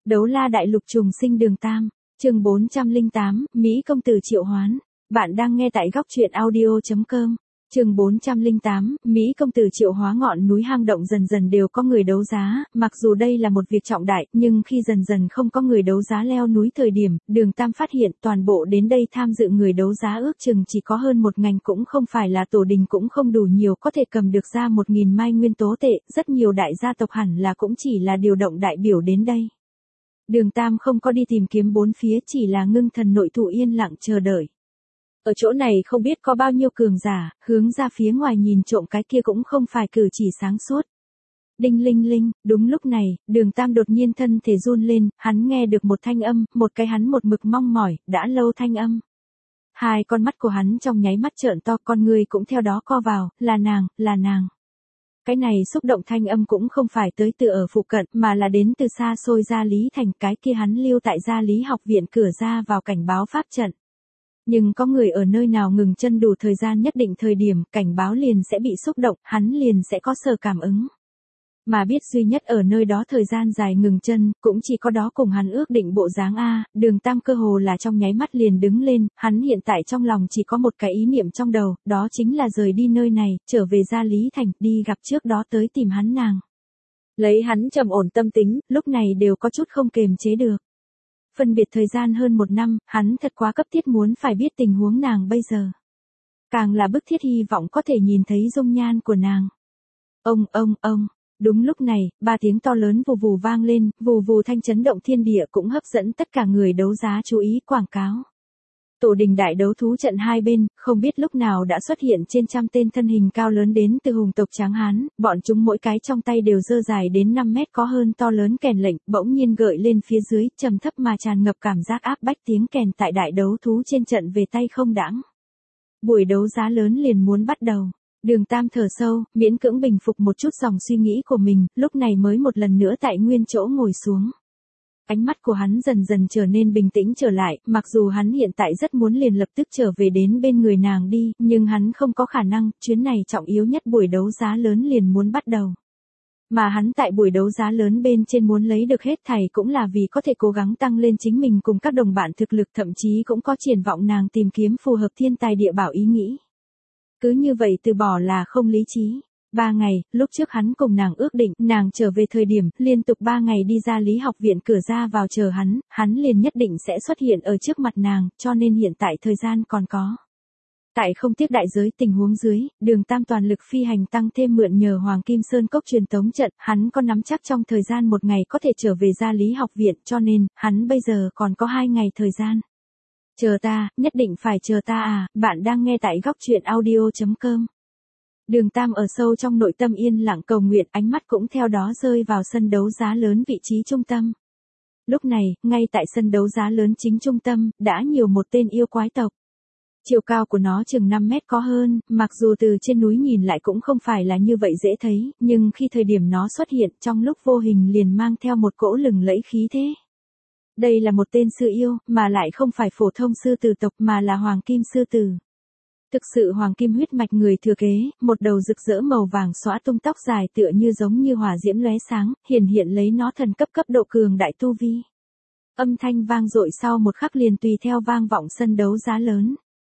Đấu la đại lục trùng sinh đường Tam, chương 408, Mỹ công tử triệu hoán. Bạn đang nghe tại góc truyện audio.com. Chương 408, Mỹ công tử triệu hóa. Ngọn núi hang động dần dần đều có người đấu giá, mặc dù đây là một việc trọng đại, nhưng khi dần dần không có người đấu giá leo núi thời điểm, đường Tam phát hiện toàn bộ đến đây tham dự người đấu giá ước chừng chỉ có hơn một ngành, cũng không phải là tổ đình cũng không đủ nhiều có thể cầm được ra 1.000 mai nguyên tố tệ, rất nhiều đại gia tộc hẳn là cũng chỉ là điều động đại biểu đến đây. Đường Tam không có đi tìm kiếm bốn phía, chỉ là ngưng thần nội thụ yên lặng chờ đợi. Ở chỗ này không biết có bao nhiêu cường giả, hướng ra phía ngoài nhìn trộm cái kia cũng không phải cử chỉ sáng suốt. Đinh linh linh, đúng lúc này, đường Tam đột nhiên thân thể run lên, hắn nghe được một thanh âm, một cái hắn một mực mong mỏi, đã lâu thanh âm. Hai con mắt của hắn trong nháy mắt trợn to, con người cũng theo đó co vào, là nàng, là nàng. Cái này xúc động thanh âm cũng không phải tới từ ở phụ cận, mà là đến từ xa xôi Gia Lý Thành, cái kia hắn lưu tại Gia Lý học viện cửa ra vào cảnh báo pháp trận. Nhưng có người ở nơi nào ngừng chân đủ thời gian nhất định thời điểm, cảnh báo liền sẽ bị xúc động, hắn liền sẽ có sở cảm ứng. Mà biết duy nhất ở nơi đó thời gian dài ngừng chân, cũng chỉ có đó cùng hắn ước định bộ dáng A, đường Tam cơ hồ là trong nháy mắt liền đứng lên, hắn hiện tại trong lòng chỉ có một cái ý niệm trong đầu, đó chính là rời đi nơi này, trở về Gia Lý Thành, đi gặp trước đó tới tìm hắn nàng. Lấy hắn trầm ổn tâm tính, lúc này đều có chút không kềm chế được. Phân biệt thời gian hơn một năm, hắn thật quá cấp thiết muốn phải biết tình huống nàng bây giờ. Càng là bức thiết hy vọng có thể nhìn thấy dung nhan của nàng. Ông. Đúng lúc này, ba tiếng to lớn vù vù vang lên, vù vù thanh chấn động thiên địa cũng hấp dẫn tất cả người đấu giá chú ý quảng cáo. Tổ đình đại đấu thú trận hai bên, không biết lúc nào đã xuất hiện trên trăm tên thân hình cao lớn đến từ hùng tộc Tráng Hán, bọn chúng mỗi cái trong tay đều giơ dài đến 5 mét có hơn to lớn kèn lệnh, bỗng nhiên gợi lên phía dưới, trầm thấp mà tràn ngập cảm giác áp bách, tiếng kèn tại đại đấu thú trên trận về tay không đãng. Buổi đấu giá lớn liền muốn bắt đầu. Đường Tam thở sâu, miễn cưỡng bình phục một chút dòng suy nghĩ của mình, lúc này mới một lần nữa tại nguyên chỗ ngồi xuống. Ánh mắt của hắn dần dần trở nên bình tĩnh trở lại, mặc dù hắn hiện tại rất muốn liền lập tức trở về đến bên người nàng đi, nhưng hắn không có khả năng, chuyến này trọng yếu nhất buổi đấu giá lớn liền muốn bắt đầu. Mà hắn tại buổi đấu giá lớn bên trên muốn lấy được hết thảy cũng là vì có thể cố gắng tăng lên chính mình cùng các đồng bạn thực lực, thậm chí cũng có triển vọng nàng tìm kiếm phù hợp thiên tài địa bảo ý nghĩ. Cứ như vậy từ bỏ là không lý trí. 3 ngày, lúc trước hắn cùng nàng ước định, nàng trở về thời điểm, liên tục 3 ngày đi ra Lý học viện cửa ra vào chờ hắn liền nhất định sẽ xuất hiện ở trước mặt nàng, cho nên hiện tại thời gian còn có. Tại không tiếc đại giới tình huống dưới, đường Tam toàn lực phi hành tăng thêm mượn nhờ Hoàng Kim Sơn Cốc truyền tống trận, hắn có nắm chắc trong thời gian 1 ngày có thể trở về ra Lý học viện, cho nên, hắn bây giờ còn có 2 ngày thời gian. Chờ ta, nhất định phải chờ ta à, bạn đang nghe tại góc truyện audio.com. Đường Tam ở sâu trong nội tâm yên lặng cầu nguyện, ánh mắt cũng theo đó rơi vào sân đấu giá lớn vị trí trung tâm. Lúc này, ngay tại sân đấu giá lớn chính trung tâm, đã nhiều một tên yêu quái tộc. Chiều cao của nó chừng 5 mét có hơn, mặc dù từ trên núi nhìn lại cũng không phải là như vậy dễ thấy, nhưng khi thời điểm nó xuất hiện trong lúc vô hình liền mang theo một cỗ lừng lẫy khí thế. Đây là một tên sư yêu, mà lại không phải phổ thông sư tử tộc mà là hoàng kim sư tử. Thực sự hoàng kim huyết mạch người thừa kế, một đầu rực rỡ màu vàng xõa tung tóc dài tựa như giống như hỏa diễm lóe sáng, hiện lấy nó thần cấp độ cường đại tu vi. Âm thanh vang dội sau một khắc liền tùy theo vang vọng sân đấu giá lớn.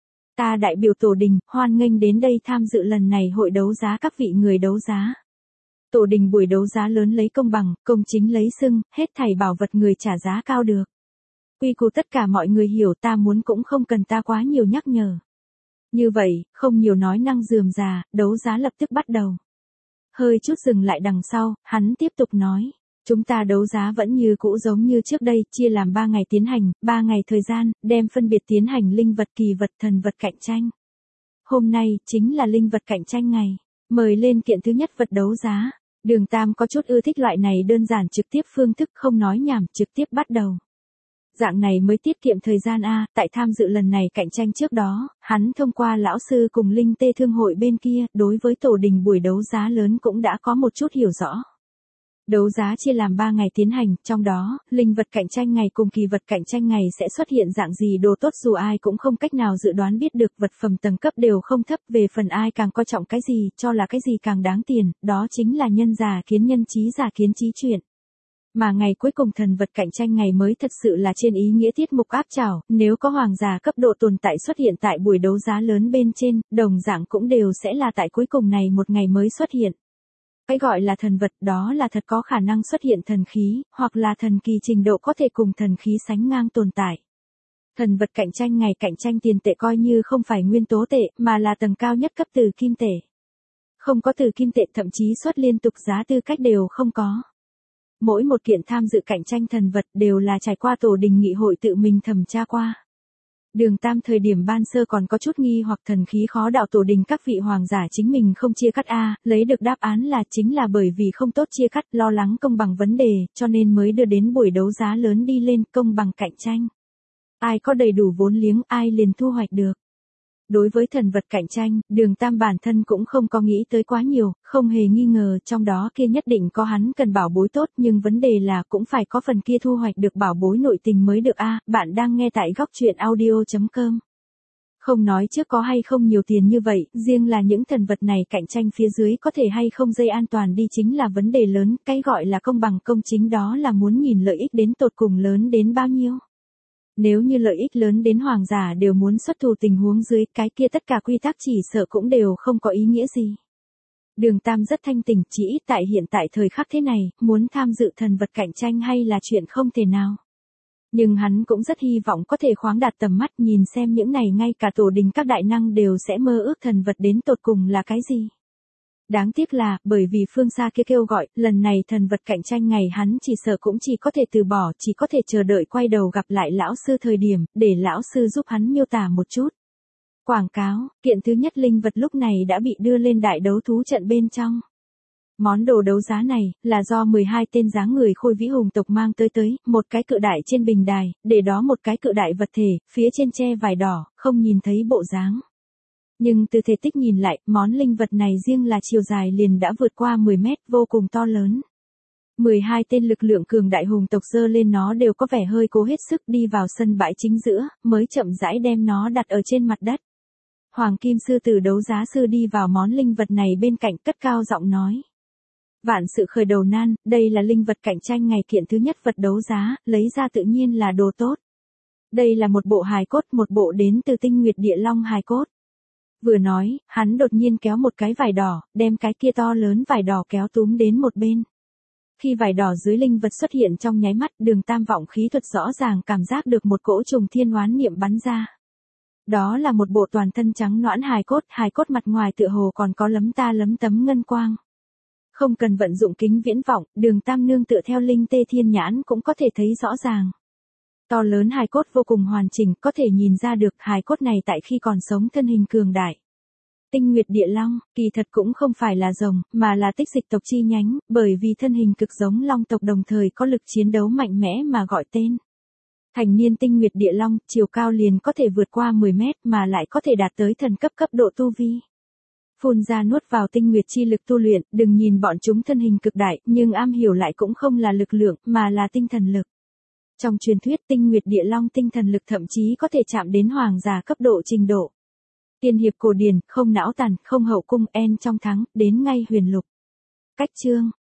Ta đại biểu tổ đình, hoan nghênh đến đây tham dự lần này hội đấu giá các vị người đấu giá. Tổ đình buổi đấu giá lớn lấy công bằng, công chính lấy xưng, hết thảy bảo vật người trả giá cao được. Quy củ tất cả mọi người hiểu, ta muốn cũng không cần ta quá nhiều nhắc nhở. Như vậy, không nhiều nói năng rườm rà, đấu giá lập tức bắt đầu. Hơi chút dừng lại đằng sau, hắn tiếp tục nói. Chúng ta đấu giá vẫn như cũ giống như trước đây, chia làm 3 ngày tiến hành, 3 ngày thời gian, đem phân biệt tiến hành linh vật, kỳ vật, thần vật cạnh tranh. Hôm nay, chính là linh vật cạnh tranh ngày. Mời lên kiện thứ nhất vật đấu giá. Đường Tam có chút ưa thích loại này đơn giản trực tiếp phương thức, không nói nhảm, trực tiếp bắt đầu. Dạng này mới tiết kiệm thời gian a, tại tham dự lần này cạnh tranh trước đó, hắn thông qua lão sư cùng linh tê thương hội bên kia, đối với tổ đình buổi đấu giá lớn cũng đã có một chút hiểu rõ. Đấu giá chia làm 3 ngày tiến hành, trong đó, linh vật cạnh tranh ngày cùng kỳ vật cạnh tranh ngày sẽ xuất hiện dạng gì đồ tốt dù ai cũng không cách nào dự đoán biết được, vật phẩm tầng cấp đều không thấp, về phần ai càng coi trọng cái gì, cho là cái gì càng đáng tiền, đó chính là nhân giả kiến nhân, trí giả kiến trí chuyện. Mà ngày cuối cùng thần vật cạnh tranh ngày mới thật sự là trên ý nghĩa tiết mục áp chảo, nếu có hoàng giả cấp độ tồn tại xuất hiện tại buổi đấu giá lớn bên trên, đồng dạng cũng đều sẽ là tại cuối cùng này một ngày mới xuất hiện. Cái gọi là thần vật đó là thật có khả năng xuất hiện thần khí, hoặc là thần kỳ trình độ có thể cùng thần khí sánh ngang tồn tại. Thần vật cạnh tranh ngày cạnh tranh tiền tệ coi như không phải nguyên tố tệ, mà là tầng cao nhất cấp từ kim tệ. Không có từ kim tệ thậm chí xuất liên tục giá tư cách đều không có. Mỗi một kiện tham dự cạnh tranh thần vật đều là trải qua tổ đình nghị hội tự mình thẩm tra qua. Đường Tam thời điểm ban sơ còn có chút nghi hoặc thần khí khó đạo tổ đình các vị hoàng giả chính mình không chia cắt lấy được đáp án là chính là bởi vì không tốt chia cắt lo lắng công bằng vấn đề, cho nên mới đưa đến buổi đấu giá lớn đi lên công bằng cạnh tranh. Ai có đầy đủ vốn liếng ai liền thu hoạch được. Đối với thần vật cạnh tranh, Đường Tam bản thân cũng không có nghĩ tới quá nhiều, không hề nghi ngờ trong đó kia nhất định có hắn cần bảo bối tốt nhưng vấn đề là cũng phải có phần kia thu hoạch được bảo bối nội tình mới được bạn đang nghe tại góc truyện audio.com. Không nói trước có hay không nhiều tiền như vậy, riêng là những thần vật này cạnh tranh phía dưới có thể hay không dây an toàn đi chính là vấn đề lớn, cái gọi là công bằng công chính đó là muốn nhìn lợi ích đến tột cùng lớn đến bao nhiêu. Nếu như lợi ích lớn đến hoàng giả đều muốn xuất thủ tình huống dưới cái kia tất cả quy tắc chỉ sợ cũng đều không có ý nghĩa gì. Đường Tam rất thanh tỉnh chỉ ít tại hiện tại thời khắc thế này, muốn tham dự thần vật cạnh tranh hay là chuyện không thể nào. Nhưng hắn cũng rất hy vọng có thể khoáng đạt tầm mắt nhìn xem những này ngay cả tổ đình các đại năng đều sẽ mơ ước thần vật đến tột cùng là cái gì. Đáng tiếc là, bởi vì phương xa kia kêu gọi, lần này thần vật cạnh tranh ngày hắn chỉ sợ cũng chỉ có thể từ bỏ, chỉ có thể chờ đợi quay đầu gặp lại lão sư thời điểm, để lão sư giúp hắn miêu tả một chút. Quảng cáo, kiện thứ nhất linh vật lúc này đã bị đưa lên đại đấu thú trận bên trong. Món đồ đấu giá này, là do 12 tên dáng người khôi vĩ hùng tộc mang tới, một cái cự đại trên bình đài, để đó một cái cự đại vật thể, phía trên che vải đỏ, không nhìn thấy bộ dáng. Nhưng từ thể tích nhìn lại, món linh vật này riêng là chiều dài liền đã vượt qua 10 mét, vô cùng to lớn. 12 tên lực lượng cường đại hùng tộc giơ lên nó đều có vẻ hơi cố hết sức đi vào sân bãi chính giữa, mới chậm rãi đem nó đặt ở trên mặt đất. Hoàng Kim Sư Tử đấu giá sư đi vào món linh vật này bên cạnh cất cao giọng nói. Vạn sự khởi đầu nan, đây là linh vật cạnh tranh ngày kiện thứ nhất vật đấu giá, lấy ra tự nhiên là đồ tốt. Đây là một bộ hài cốt, một bộ đến từ Tinh Nguyệt Địa Long hài cốt. Vừa nói, hắn đột nhiên kéo một cái vải đỏ, đem cái kia to lớn vải đỏ kéo túm đến một bên. Khi vải đỏ dưới linh vật xuất hiện trong nháy mắt, Đường Tam vọng khí thuật rõ ràng cảm giác được một cỗ trùng thiên oán niệm bắn ra. Đó là một bộ toàn thân trắng nõn hài cốt mặt ngoài tựa hồ còn có lấm tấm ngân quang. Không cần vận dụng kính viễn vọng, Đường Tam nương tựa theo linh tê thiên nhãn cũng có thể thấy rõ ràng. To lớn hài cốt vô cùng hoàn chỉnh, có thể nhìn ra được hài cốt này tại khi còn sống thân hình cường đại. Tinh Nguyệt Địa Long, kỳ thật cũng không phải là rồng, mà là tích dịch tộc chi nhánh, bởi vì thân hình cực giống long tộc đồng thời có lực chiến đấu mạnh mẽ mà gọi tên. Thành niên Tinh Nguyệt Địa Long, chiều cao liền có thể vượt qua 10 mét mà lại có thể đạt tới thần cấp độ tu vi. Phun ra nuốt vào tinh nguyệt chi lực tu luyện, đừng nhìn bọn chúng thân hình cực đại, nhưng am hiểu lại cũng không là lực lượng, mà là tinh thần lực. Trong truyền thuyết Tinh Nguyệt Địa Long tinh thần lực thậm chí có thể chạm đến hoàng giả cấp độ trình độ. Tiên hiệp cổ điển, không não tàn, không hậu cung, en trong thắng, đến ngay huyền lục. Cách chương,